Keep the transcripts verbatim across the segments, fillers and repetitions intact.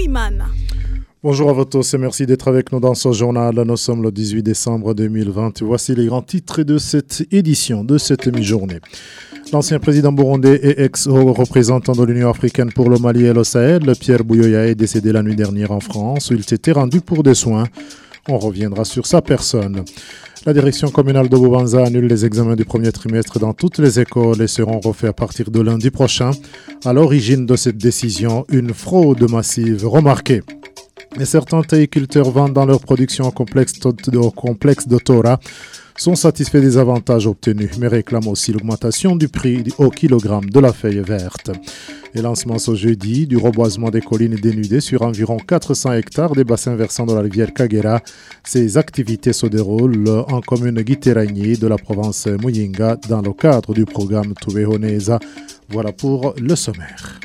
Nduwimana. Bonjour à vous tous et merci d'être avec nous dans ce journal. Nous sommes le dix-huit décembre deux mille vingt. Voici les grands titres de cette édition, de cette mi-journée. L'ancien président burundais et ex-représentant de l'Union africaine pour le Mali et le Sahel, Pierre Buyoya, est décédé la nuit dernière en France où il s'était rendu pour des soins. On reviendra sur sa personne. La direction communale de Bubanza annule les examens du premier trimestre dans toutes les écoles et seront refaits à partir de lundi prochain. À l'origine de cette décision, une fraude massive remarquée. Et certains théiculteurs vendent dans leur production au complexe de Tora sont satisfaits des avantages obtenus, mais réclament aussi l'augmentation du prix au kilogramme de la feuille verte. Et lancement ce jeudi du reboisement des collines dénudées sur environ quatre cents hectares des bassins versants de la rivière Kagera. Ces activités se déroulent en commune Giteragni de la province Muyinga dans le cadre du programme Tubehoneza. Voilà pour le sommaire.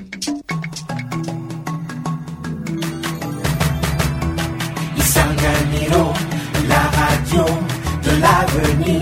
La radio de l'avenir.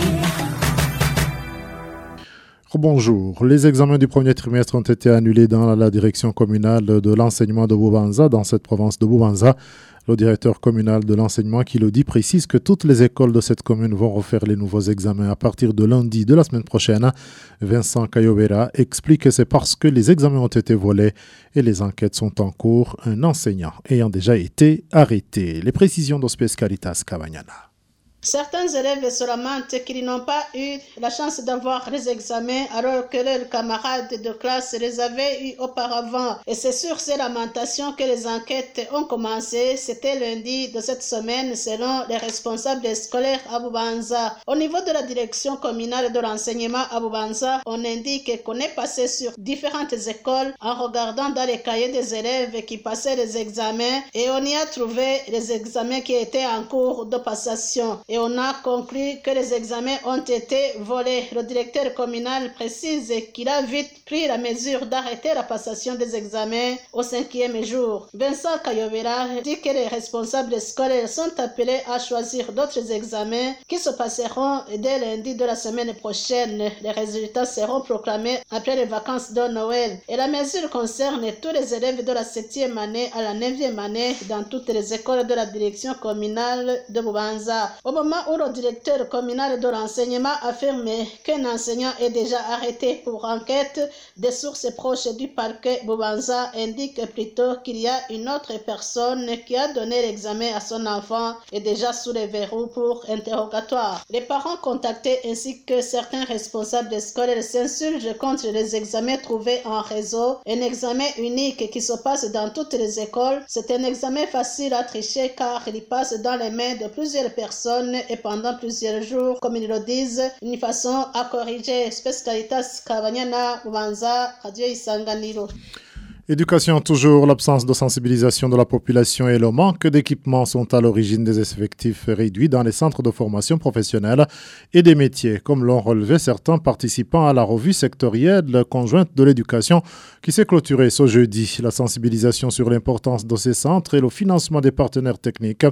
Bonjour. Les examens du premier trimestre ont été annulés dans la direction communale de l'enseignement de Bubanza, dans cette province de Bubanza. Le directeur communal de l'enseignement qui le dit précise que toutes les écoles de cette commune vont refaire les nouveaux examens à partir de lundi de la semaine prochaine. Vincent Kayobera explique que c'est parce que les examens ont été volés et les enquêtes sont en cours, un enseignant ayant déjà été arrêté. Les précisions d'Ospes Caritas Cavagnana. Certains élèves se lamentent qu'ils n'ont pas eu la chance d'avoir les examens alors que leurs camarades de classe les avaient eus auparavant. Et c'est sur ces lamentations que les enquêtes ont commencé. C'était lundi de cette semaine selon les responsables scolaires à Bubanza. Au niveau de la direction communale de l'enseignement à Bubanza, on indique qu'on est passé sur différentes écoles en regardant dans les cahiers des élèves qui passaient les examens et on y a trouvé les examens qui étaient en cours de passation. Et on a conclu que les examens ont été volés. Le directeur communal précise qu'il a vite pris la mesure d'arrêter la passation des examens au cinquième jour. Vincent Kayobera dit que les responsables scolaires sont appelés à choisir d'autres examens qui se passeront dès lundi de la semaine prochaine. Les résultats seront proclamés après les vacances de Noël. Et la mesure concerne tous les élèves de la septième année à la neuvième année dans toutes les écoles de la direction communale de Bubanza. Au moment où le directeur communal de l'enseignement affirme qu'un enseignant est déjà arrêté pour enquête, des sources proches du parquet Bubanza indiquent plutôt qu'il y a une autre personne qui a donné l'examen à son enfant et déjà sous les verrous pour interrogatoire. Les parents contactés ainsi que certains responsables scolaires s'insurgent contre les examens trouvés en réseau. Un examen unique qui se passe dans toutes les écoles, c'est un examen facile à tricher car il passe dans les mains de plusieurs personnes et pendant plusieurs jours, comme ils le disent, une façon à corriger. Spécialitas Kabanyana, Bubanza, Radio Isanganiro. Éducation toujours, l'absence de sensibilisation de la population et le manque d'équipements sont à l'origine des effectifs réduits dans les centres de formation professionnelle et des métiers, comme l'ont relevé certains participants à la revue sectorielle conjointe de l'éducation qui s'est clôturée ce jeudi. La sensibilisation sur l'importance de ces centres et le financement des partenaires techniques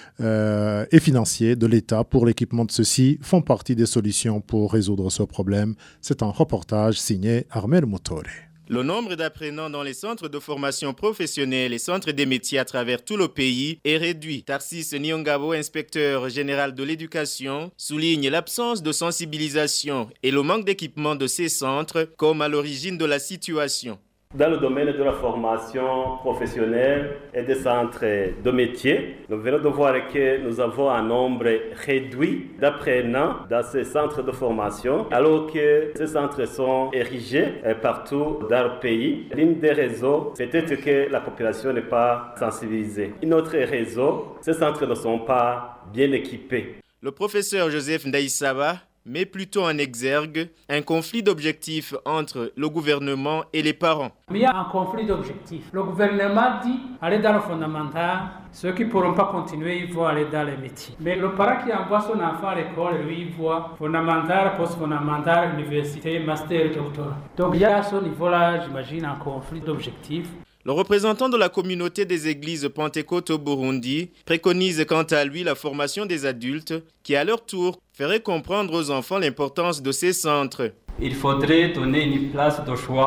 euh, et financiers de l'État pour l'équipement de ceux-ci font partie des solutions pour résoudre ce problème. C'est un reportage signé Armel Motore. Le nombre d'apprenants dans les centres de formation professionnelle et centres des métiers à travers tout le pays est réduit. Tarsis Nyongabo, inspecteur général de l'éducation, souligne l'absence de sensibilisation et le manque d'équipement de ces centres comme à l'origine de la situation. Dans le domaine de la formation professionnelle et des centres de métiers, nous venons de voir que nous avons un nombre réduit d'apprenants dans ces centres de formation, alors que ces centres sont érigés partout dans le pays. L'une des raisons, c'est peut-être que la population n'est pas sensibilisée. Une autre raison, ces centres ne sont pas bien équipés. Le professeur Joseph Ndaïsaba met plutôt en exergue un conflit d'objectifs entre le gouvernement et les parents. Mais il y a un conflit d'objectifs. Le gouvernement dit aller dans le fondamental, ceux qui ne pourront pas continuer, ils vont aller dans les métiers. Mais le parent qui envoie son enfant à l'école, lui, il voit fondamental, post-fondamental, université, master, doctorat. Donc il y a à ce niveau-là, j'imagine, un conflit d'objectifs. Le représentant de la communauté des églises pentecôtes au Burundi préconise quant à lui la formation des adultes qui, à leur tour, ferait comprendre aux enfants l'importance de ces centres. Il faudrait donner une place de choix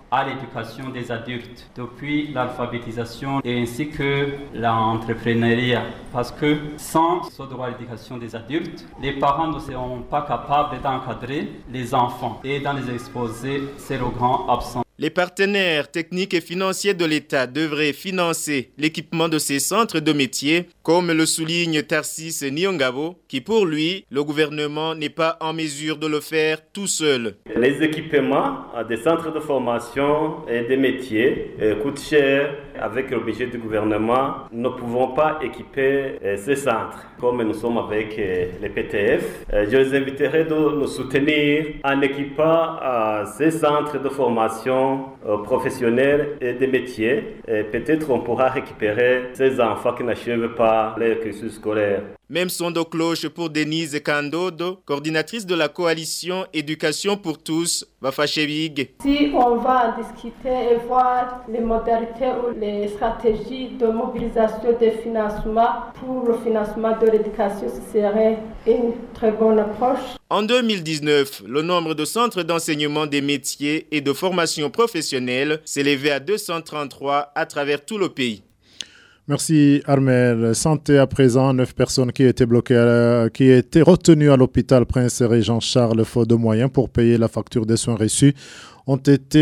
à l'éducation des adultes, depuis l'alphabétisation et ainsi que l'entrepreneuriat. Parce que sans ce droit à l'éducation des adultes, les parents ne seront pas capables d'encadrer les enfants et dans les exposer, c'est le grand absent. Les partenaires techniques et financiers de l'État devraient financer l'équipement de ces centres de métiers, comme le souligne Tarsis Niongabo, qui pour lui, le gouvernement n'est pas en mesure de le faire tout seul. Les équipements des centres de formation et des métiers coûtent cher. Avec le budget du gouvernement, nous ne pouvons pas équiper ces centres. Comme nous sommes avec les P T F, je les inviterai de nous soutenir en équipant ces centres de formation professionnels et des métiers. Et peut-être on pourra récupérer ces enfants qui n'achèvent pas leur cursus scolaire. Même son de cloche pour Denise Kandodo, coordinatrice de la coalition Éducation pour tous, Bafachebig. Si on va en discuter et voir les modalités ou les stratégies de mobilisation des financements pour le financement de l'éducation, ce serait une très bonne approche. En deux mille dix-neuf, le nombre de centres d'enseignement des métiers et de formation professionnelle s'élevait à deux cent trente-trois à travers tout le pays. Merci Armel. Santé à présent, neuf personnes qui étaient bloquées, à, qui étaient retenues à l'hôpital Prince Régent Charles faute de moyens pour payer la facture des soins reçus ont été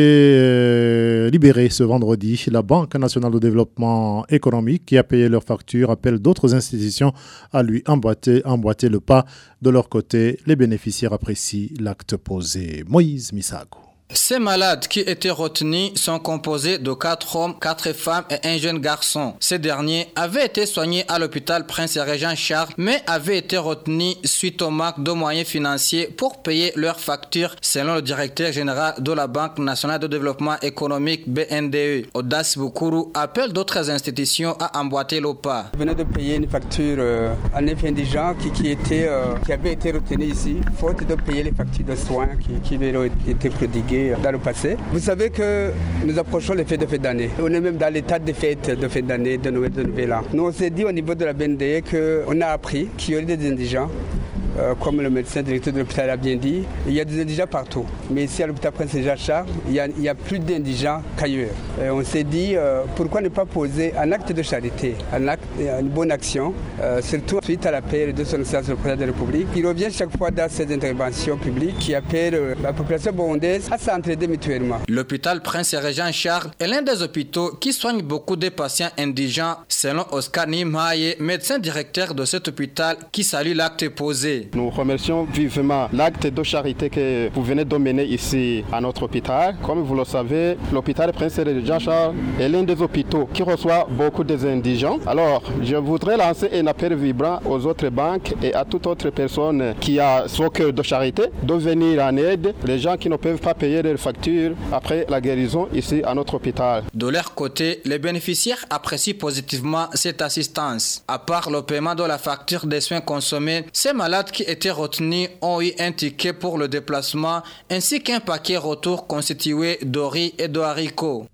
euh, libérées ce vendredi. La Banque nationale de développement économique qui a payé leurs factures appelle d'autres institutions à lui emboîter, emboîter le pas. De leur côté, les bénéficiaires apprécient l'acte posé. Moïse Misago. Ces malades qui étaient retenus sont composés de quatre hommes, quatre femmes et un jeune garçon. Ces derniers avaient été soignés à l'hôpital Prince Régent Charles, mais avaient été retenus suite au manque de moyens financiers pour payer leurs factures, selon le directeur général de la Banque nationale de développement économique B N D E. Audace Boukourou appelle d'autres institutions à emboîter le pas. Je venais de payer une facture euh, à neuf indigents qui, qui, étaient, euh, qui avaient été retenus ici, faute de payer les factures de soins qui, qui avaient été prodiguées dans le passé. Vous savez que nous approchons les fêtes de fin d'année. On est même dans l'état de fêtes de fin d'année, de Noël, de Nouvel An. Nous on s'est dit au niveau de la B N D E qu'on a appris qu'il y aurait des indigents. Euh, comme le médecin directeur de l'hôpital a bien dit, il y a des indigents partout. Mais ici à l'hôpital Prince Régent Charles, il y a, il y a plus d'indigents qu'ailleurs. Et on s'est dit euh, pourquoi ne pas poser un acte de charité, un acte, une bonne action, euh, surtout suite à l'appel de son excellence le président de la République. Il revient chaque fois dans ses interventions publiques qui appelle euh, la population burundaise à s'entraider mutuellement. L'hôpital Prince Régent Charles est l'un des hôpitaux qui soigne beaucoup de patients indigents, selon Oscar Nimhaye, médecin directeur de cet hôpital qui salue l'acte posé. Nous remercions vivement l'acte de charité que vous venez de mener ici à notre hôpital. Comme vous le savez, l'hôpital Prince Régent Charles est l'un des hôpitaux qui reçoit beaucoup des indigents. Alors, je voudrais lancer un appel vibrant aux autres banques et à toute autre personne qui a son cœur de charité de venir en aide les gens qui ne peuvent pas payer leurs factures après la guérison ici à notre hôpital. De leur côté, les bénéficiaires apprécient positivement cette assistance. À part le paiement de la facture des soins consommés, ces malades qui étaient retenus ont eu un ticket pour le déplacement ainsi qu'un paquet retour constitué de riz et de haricots.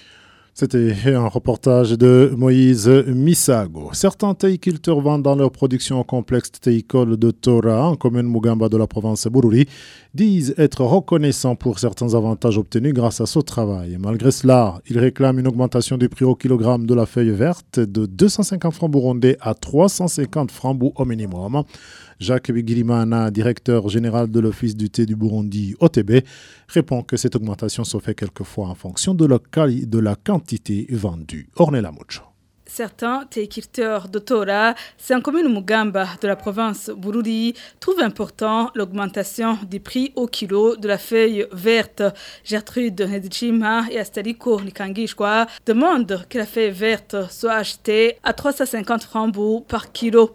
C'était un reportage de Moïse Misago. Certains théiculteurs vendent dans leur production au complexe théicole de Tora, en commune Mugamba de la province Bururi, disent être reconnaissants pour certains avantages obtenus grâce à ce travail. Malgré cela, ils réclament une augmentation du prix au kilogramme de la feuille verte de deux cent cinquante francs burundais à trois cent cinquante francs au minimum. Jacques Bigirimana, directeur général de l'Office du thé du Burundi, O T B, répond que cette augmentation se fait quelquefois en fonction de la, quali- de la quantité vendue. Ornella Mucho. Certains théiculteurs de Tora, c'est en commune Mugamba de la province Bururi, trouvent important l'augmentation du prix au kilo de la feuille verte. Gertrude Nedichima et Astaliko Nikangishwa demandent que la feuille verte soit achetée à trois cent cinquante francs par kilo.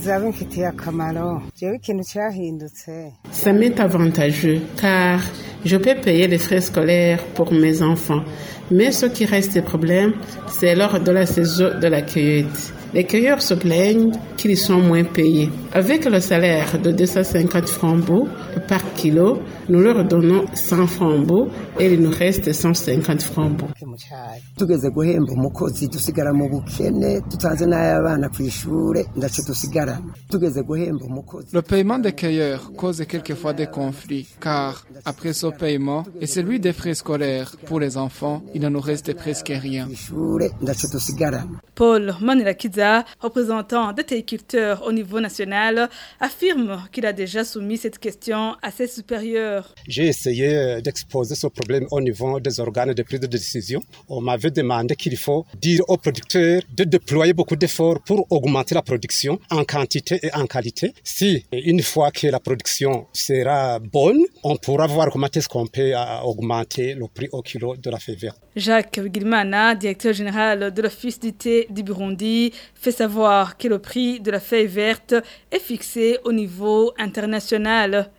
Ça m'est avantageux car je peux payer les frais scolaires pour mes enfants. Mais ce qui reste problème, c'est lors de la saison de la cueillette. Les cueilleurs se plaignent qu'ils sont moins payés. Avec le salaire de deux cent cinquante francs beaux par kilo, nous leur donnons cent francs beaux et il nous reste cent cinquante francs beaux. tugeze guhemba umukozi dusigara mu bukene tutanze n'ay'abana ku ishure ndaco dusigara tugeze guhemba umukozi. Le paiement des cueilleurs cause quelquefois des conflits car après ce paiement et celui des frais scolaires pour les enfants, il ne nous reste presque rien. Paul Manirakiza, représentant des téléculteurs au niveau national, affirme qu'il a déjà soumis cette question à ses supérieurs. J'ai essayé d'exposer ce problème au niveau des organes de prise de décision. On m'avait demandé qu'il faut dire aux producteurs de déployer beaucoup d'efforts pour augmenter la production en quantité et en qualité. Si une fois que la production sera bonne, on pourra voir comment est-ce qu'on peut augmenter le prix au kilo de la feuille verte. Jacques Gilmana, directeur général de l'Office du thé du Burundi, fait savoir que le prix de la feuille verte est fixé au niveau international.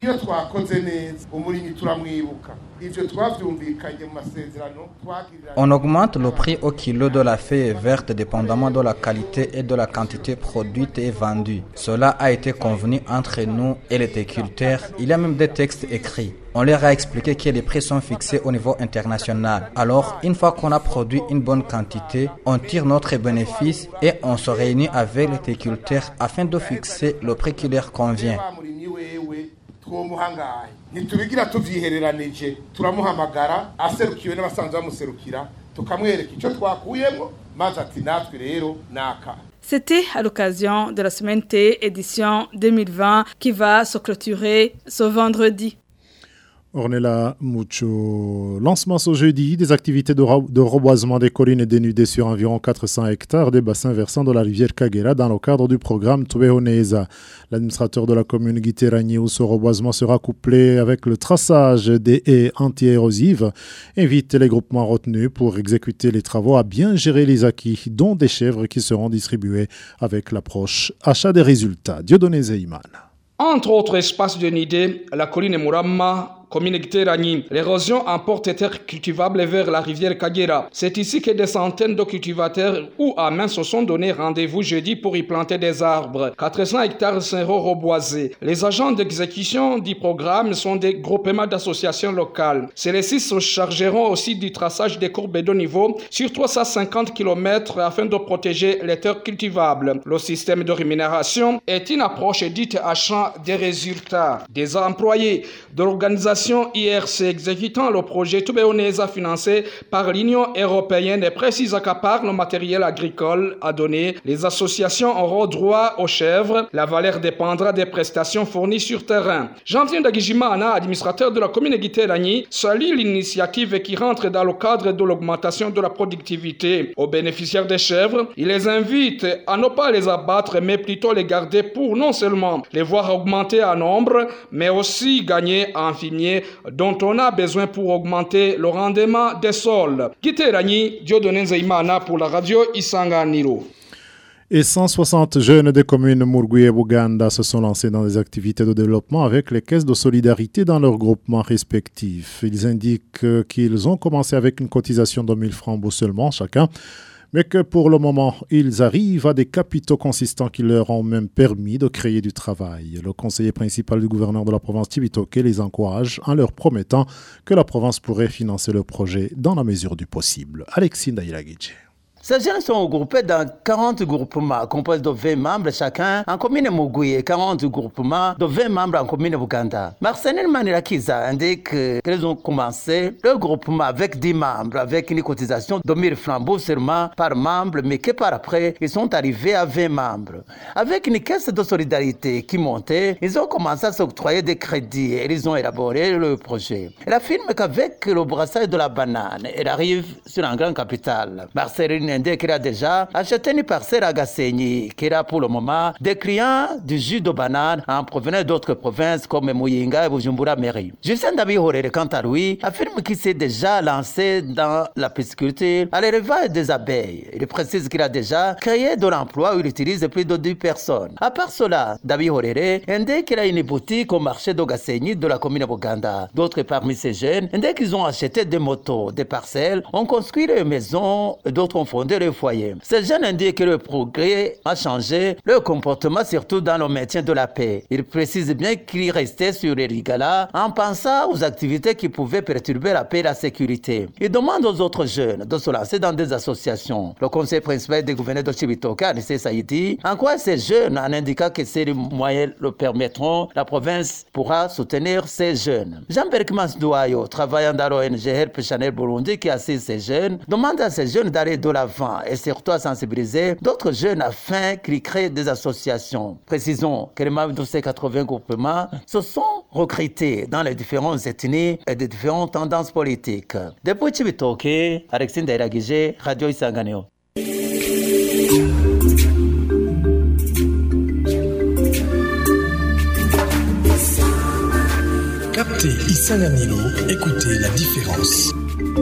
On augmente le prix au kilo de la feuille verte dépendamment de la qualité et de la quantité produite et vendue. Cela a été convenu entre nous et les téléculteurs. Il y a même des textes écrits. On leur a expliqué que les prix sont fixés au niveau international. Alors, une fois qu'on a produit une bonne quantité, on tire notre bénéfice et on se réunit avec les téléculteurs afin de fixer le prix qui leur convient. ntitubigira tuvyihereranije turamuhamagara aserukiwe n'abasanzwe bamuserukira tukamwereka icyo twakuyemo maze ati natwe rero naka. C'était à l'occasion de la semaine T édition deux mille vingt qui va se clôturer ce vendredi. Ornella Mucho. Lancement ce jeudi des activités de, re- de reboisement des collines et dénudées sur environ quatre cents hectares des bassins versants de la rivière Kagera dans le cadre du programme Tubeoneza. L'administrateur de la commune Giteragni où ce reboisement sera couplé avec le traçage des haies anti-érosives invite les groupements retenus pour exécuter les travaux à bien gérer les acquis, dont des chèvres qui seront distribuées avec l'approche achat des résultats. Dieudonné Zeiman. Entre autres espaces de nidés, la colline Murama, commune Giteragni, l'érosion emporte des terres cultivables vers la rivière Kagera. C'est ici que des centaines de cultivateurs ou à main se sont donné rendez-vous jeudi pour y planter des arbres. quatre cents hectares seront reboisés. Les agents d'exécution du programme sont des groupements d'associations locales. Celles-ci se chargeront aussi du traçage des courbes de niveau sur trois cent cinquante kilomètres afin de protéger les terres cultivables. Le système de rémunération est une approche dite achat des résultats. Des employés de l'organisation I R C exécutant le projet Tubeoneza financé par l'Union européenne et précise qu'à part le matériel agricole à donner, les associations auront droit aux chèvres. La valeur dépendra des prestations fournies sur terrain. Jean-Pierre Dagijimana, administrateur de la commune Giteragni, salue l'initiative qui rentre dans le cadre de l'augmentation de la productivité. Aux bénéficiaires des chèvres, il les invite à ne pas les abattre mais plutôt les garder pour non seulement les voir augmenter en nombre mais aussi gagner en fumier dont on a besoin pour augmenter le rendement des sols. Giteragni, Dieudonné Zeimana pour la radio Isanganiro. Et cent soixante jeunes des communes Murgui et Buganda se sont lancés dans des activités de développement avec les caisses de solidarité dans leurs groupements respectifs. Ils indiquent qu'ils ont commencé avec une cotisation de mille francs seulement chacun, mais que pour le moment, ils arrivent à des capitaux consistants qui leur ont même permis de créer du travail. Le conseiller principal du gouverneur de la province Tibitoke les encourage en leur promettant que la province pourrait financer le projet dans la mesure du possible. Alexis Ndaïlagidje. Ces jeunes sont regroupés dans quarante groupements composés de vingt membres chacun en commune Mugui et quarante groupements de vingt membres en commune Buganda. Marcel Manirakiza indique qu'ils ont commencé le groupement avec dix membres avec une cotisation de mille francs seulement par membre, mais que par après ils sont arrivés à vingt membres. Avec une caisse de solidarité qui montait, ils ont commencé à s'octroyer des crédits et ils ont élaboré le projet. Elle affirme qu'avec le brassage de la banane, elle arrive sur un grand capital. Marcel qu'il a déjà acheté une parcelle à Gassenyi, qui a pour le moment des clients du jus de banane en provenance d'autres provinces comme Muyinga et Bujumbura Mairie. Justin Dabihorere, quant à lui, affirme qu'il s'est déjà lancé dans la pisciculture à l'élevage des abeilles. Il précise qu'il a déjà créé de l'emploi où il utilise plus de dix personnes. À part cela, Dabihorere indique qu'il a une boutique au marché de Gassenyi de la commune de Buganda. D'autres parmi ces jeunes indiquent qu'ils ont acheté des motos, des parcelles, ont construit des maisons et d'autres ont abonder le foyer. Ces jeunes indiquent que le progrès a changé leur comportement, surtout dans le maintien de la paix. Ils précisent bien qu'ils restaient sur les Lingala en pensant aux activités qui pouvaient perturber la paix et la sécurité. Ils demandent aux autres jeunes de se lancer dans des associations. Le conseil principal des gouverneurs de Chibitoke, Anissé Saïdi, en quoi ces jeunes, en indiquant que ces moyens le permettront, la province pourra soutenir ces jeunes. Jean Berkmans Douayo, travaillant dans l'O N G Help Chanel Burundi qui assiste ces jeunes, demande à ces jeunes d'aller de l'avant et surtout à sensibiliser d'autres jeunes afin qu'ils créent des associations. Précisons que les membres de ces quatre-vingts groupements se sont recrutés dans les différentes ethnies et des différentes tendances politiques. Depuis Chibitoke, Alexis Ndairagije, Radio Isanganiro. Captez Isanganiro, écoutez la différence.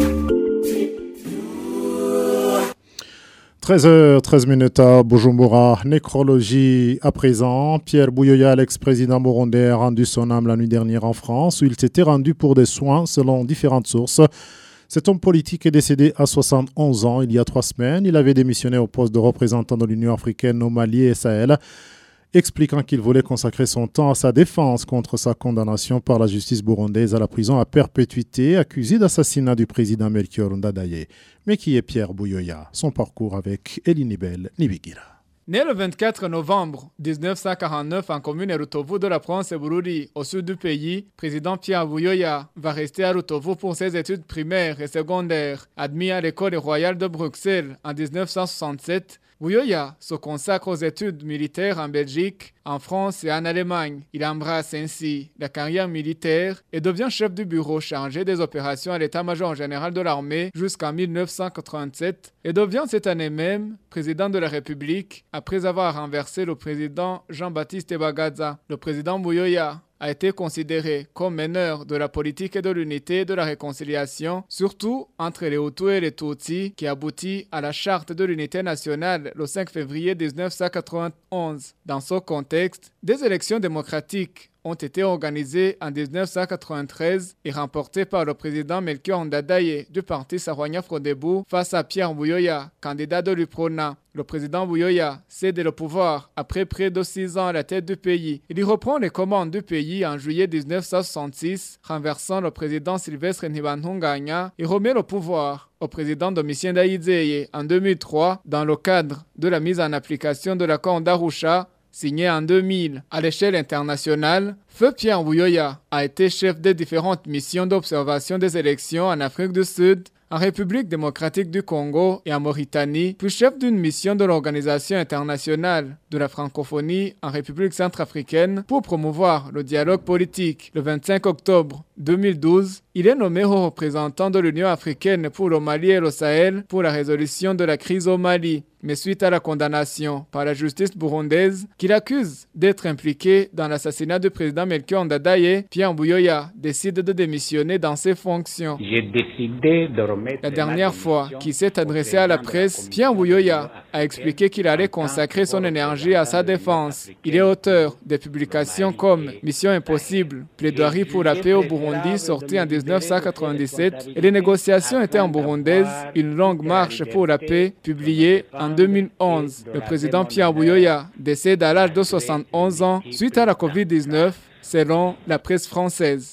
treize heures treize minutes à Bujumbura. Nécrologie à présent. Pierre Bouyoya, l'ex-président burundais, a rendu son âme la nuit dernière en France où il s'était rendu pour des soins selon différentes sources. Cet homme politique est décédé à soixante et onze ans il y a trois semaines. Il avait démissionné au poste de représentant de l'Union africaine au Mali et Sahel, expliquant qu'il voulait consacrer son temps à sa défense contre sa condamnation par la justice burundaise à la prison à perpétuité, accusé d'assassinat du président Melchior Ndadaye. Mais qui est Pierre Bouyoya? Son parcours avec Elinibel Nibigira. Né le vingt-quatre novembre dix-neuf cent quarante-neuf en commune Rutovu de la province Bururi, au sud du pays, président Pierre Bouyoya va rester à Rutovu pour ses études primaires et secondaires. Admis à l'école royale de Bruxelles en dix-neuf cent soixante-sept, Bouyoya se consacre aux études militaires en Belgique, en France et en Allemagne. Il embrasse ainsi la carrière militaire et devient chef du bureau chargé des opérations à l'état-major général de l'armée jusqu'en mille neuf cent quatre-vingt-sept et devient cette année même président de la République après avoir renversé le président Jean-Baptiste Bagaza. Le président Bouyoya a été considéré comme meneur de la politique et de l'unité et de la réconciliation, surtout entre les Hutus et les Tutsis, qui aboutit à la charte de l'unité nationale le cinq février dix-neuf cent quatre-vingt-onze. Dans ce contexte, des élections démocratiques ont été organisées en dix-neuf cent quatre-vingt-treize et remportées par le président Melchior Ndadaye du parti Sarwanya Frodebu face à Pierre Bouyoya, candidat de l'U P R O N A. Le président Bouyoya cède le pouvoir après près de six ans à la tête du pays. Il y reprend les commandes du pays en juillet dix-neuf cent soixante-six, renversant le président Sylvestre Ntibantunganya et remet le pouvoir au président Domitien Ndayizeye en deux mille trois dans le cadre de la mise en application de l'accord d'Arusha signé en deux mille. À l'échelle internationale, Feu Pierre Bouyoya a été chef des différentes missions d'observation des élections en Afrique du Sud, en République démocratique du Congo et en Mauritanie, puis chef d'une mission de l'Organisation internationale de la francophonie en République centrafricaine pour promouvoir le dialogue politique. Le vingt-cinq octobre deux mille douze, il est nommé haut représentant de l'Union africaine pour le Mali et le Sahel pour la résolution de la crise au Mali. Mais suite à la condamnation par la justice burundaise qui l'accuse d'être impliqué dans l'assassinat du président Melchior Ndadaye, Pierre Bouyoya décide de démissionner dans ses fonctions. J'ai décidé de remettre la dernière fois qu'il s'est adressé à la presse, Pierre Bouyoya a expliqué qu'il allait consacrer son énergie à sa défense. Il est auteur de publications comme Mission Impossible, Plaidoirie pour la paix au Burundi, sorti en dix-neuf cent quatre-vingt-dix-sept, et les négociations étaient en burundaise, Une longue marche pour la paix, publiée en En deux mille onze, le président Pierre Bouyoya décède à l'âge de soixante et onze ans suite à la covid dix-neuf, selon la presse française.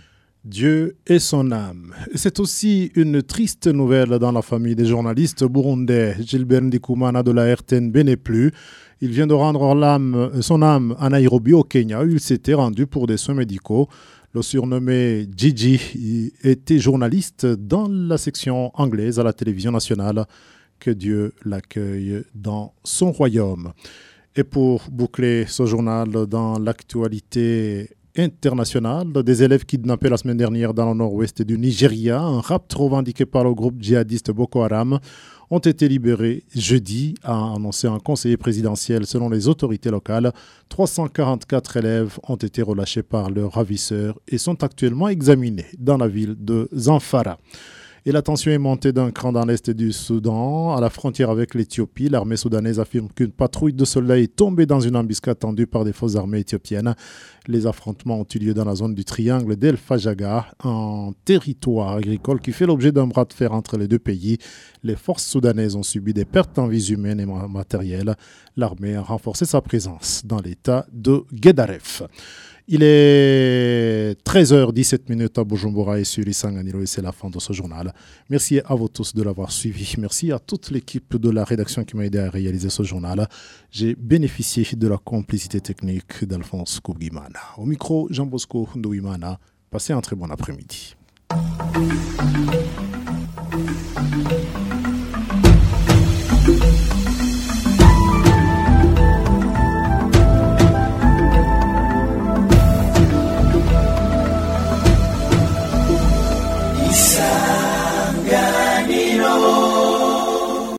Dieu et son âme. C'est aussi une triste nouvelle dans la famille des journalistes burundais. Gilbert Ndikumana de la R T N B n'est plus. Il vient de rendre l'âme, son âme à Nairobi au Kenya où il s'était rendu pour des soins médicaux. Le surnommé Gigi était journaliste dans la section anglaise à la télévision nationale. Que Dieu l'accueille dans son royaume. Et pour boucler ce journal dans l'actualité internationale, des élèves kidnappés la semaine dernière dans le nord-ouest du Nigeria, un rapt revendiqué par le groupe djihadiste Boko Haram, ont été libérés jeudi, a annoncé un conseiller présidentiel. Selon les autorités locales, trois cent quarante-quatre élèves ont été relâchés par leurs ravisseurs et sont actuellement examinés dans la ville de Zamfara. Et la tension est montée d'un cran dans l'est du Soudan. À la frontière avec l'Éthiopie, l'armée soudanaise affirme qu'une patrouille de soldats est tombée dans une embuscade tendue par des forces armées éthiopiennes. Les affrontements ont eu lieu dans la zone du triangle d'El Fajaga, un territoire agricole qui fait l'objet d'un bras de fer entre les deux pays. Les forces soudanaises ont subi des pertes en vies humaines et matérielles. L'armée a renforcé sa présence dans l'état de Guedaref. Il est treize heures dix-sept à Bujumbura et sur Isanganiro et c'est la fin de ce journal. Merci à vous tous de l'avoir suivi. Merci à toute l'équipe de la rédaction qui m'a aidé à réaliser ce journal. J'ai bénéficié de la complicité technique d'Alphonse Kougimana. Au micro, Jean Bosco Ndouimana. Passez un très bon après-midi.